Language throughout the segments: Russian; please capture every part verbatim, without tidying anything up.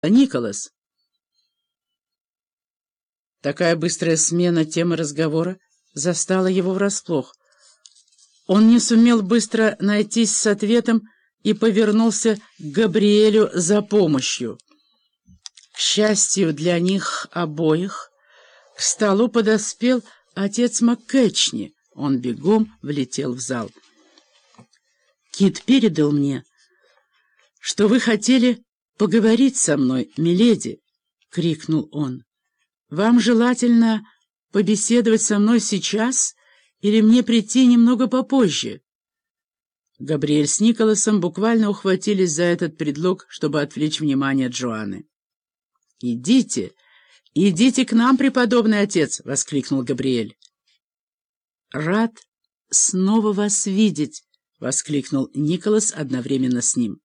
Николас. Такая быстрая смена темы разговора застала его врасплох. Он не сумел быстро найтись с ответом и повернулся к Габриэлю за помощью. К счастью для них обоих, к столу подоспел отец МакКетчни. Он бегом влетел в зал. «Кит передал мне, что вы хотели поговорить со мной, миледи!» — крикнул он. «Вам желательно побеседовать со мной сейчас или мне прийти немного попозже?» Габриэль с Николасом буквально ухватились за этот предлог, чтобы отвлечь внимание Джоанны. «Идите, идите к нам, преподобный отец!» — воскликнул Габриэль. «Рад снова вас видеть!» — воскликнул Николас одновременно с ним.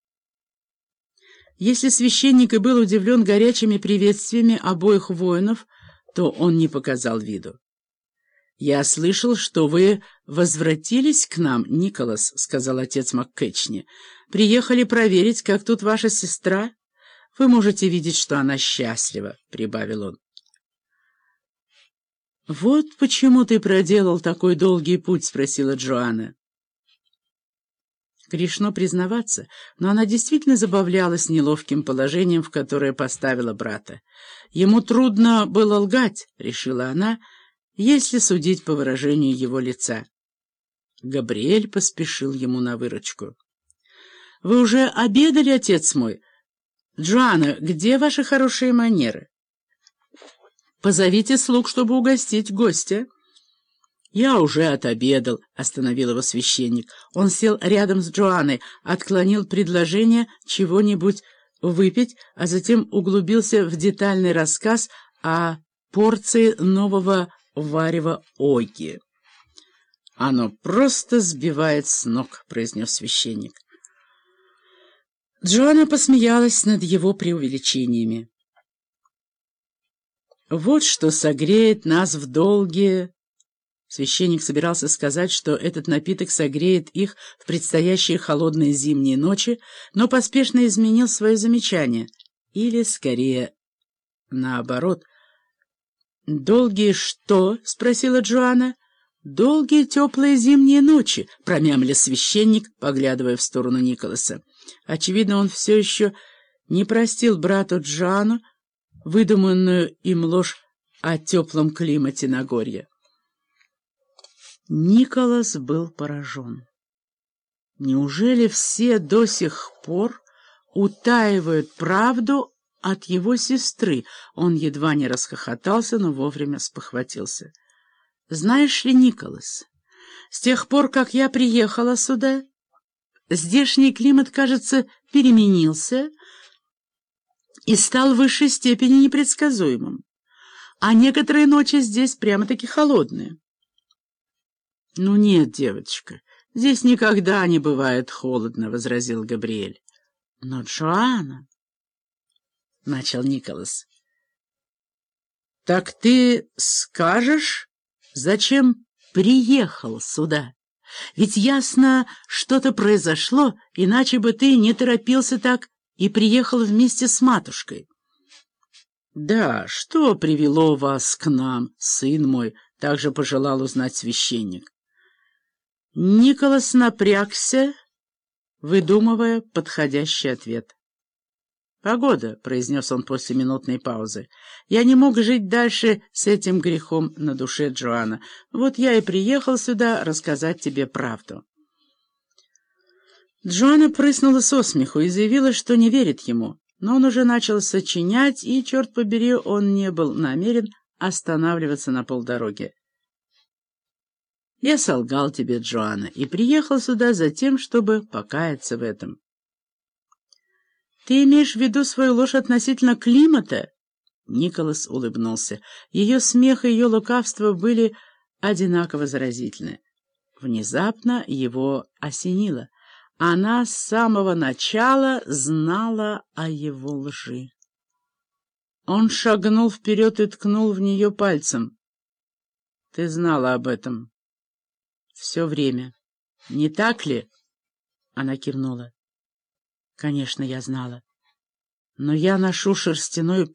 Если священник и был удивлен горячими приветствиями обоих воинов, то он не показал виду. «Я слышал, что вы возвратились к нам, Николас», — сказал отец МакКетчни. «Приехали проверить, как тут ваша сестра. Вы можете видеть, что она счастлива», — прибавил он. «Вот почему ты проделал такой долгий путь?» — спросила Джоанна. Грешно признаваться, но она действительно забавлялась неловким положением, в которое поставила брата. Ему трудно было лгать, решила она, если судить по выражению его лица. Габриэль поспешил ему на выручку. «Вы уже обедали, отец мой? Джоанна, где ваши хорошие манеры? Позовите слуг, чтобы угостить гостя». «Я уже отобедал», — остановил его священник. Он сел рядом с Джоанной, отклонил предложение чего-нибудь выпить, а затем углубился в детальный рассказ о порции нового варева Оги. «Оно просто сбивает с ног», — произнес священник. Джоанна посмеялась над его преувеличениями. «Вот что согреет нас в долгие...» Священник собирался сказать, что этот напиток согреет их в предстоящие холодные зимние ночи, но поспешно изменил свое замечание. Или, скорее, наоборот. «Долгие что?» — спросила Джоанна. «Долгие теплые зимние ночи», — промямлил священник, поглядывая в сторону Николаса. Очевидно, он все еще не простил брату Джоанну выдуманную им ложь о теплом климате Нагорья. Николас был поражен. Неужели все до сих пор утаивают правду от его сестры? Он едва не расхохотался, но вовремя спохватился. «Знаешь ли, Николас, с тех пор, как я приехала сюда, здешний климат, кажется, переменился и стал в высшей степени непредсказуемым, а некоторые ночи здесь прямо-таки холодные». «Ну нет, девочка, здесь никогда не бывает холодно», — возразил Габриэль. «Но Джоанна...» — начал Николас. «Так ты скажешь, зачем приехал сюда? Ведь ясно, что-то произошло, иначе бы ты не торопился так и приехал вместе с матушкой». «Да, что привело вас к нам, сын мой?» — также пожелал узнать священник. Николас напрягся, выдумывая подходящий ответ. «Погода», — произнес он после минутной паузы. «Я не мог жить дальше с этим грехом на душе, Джоанна. Вот я и приехал сюда рассказать тебе правду». Джоанна прыснула со смеху и заявила, что не верит ему, но он уже начал сочинять, и, черт побери, он не был намерен останавливаться на полдороги. «Я солгал тебе, Джоанна, и приехал сюда за тем, чтобы покаяться в этом». «Ты имеешь в виду свою ложь относительно климата?» Николас улыбнулся. Ее смех и ее лукавство были одинаково заразительны. Внезапно его осенило. Она с самого начала знала о его лжи. Он шагнул вперед и ткнул в нее пальцем. «Ты знала об этом все время, не так ли?» Она кивнула. «Конечно, я знала. но я ношу шерстяную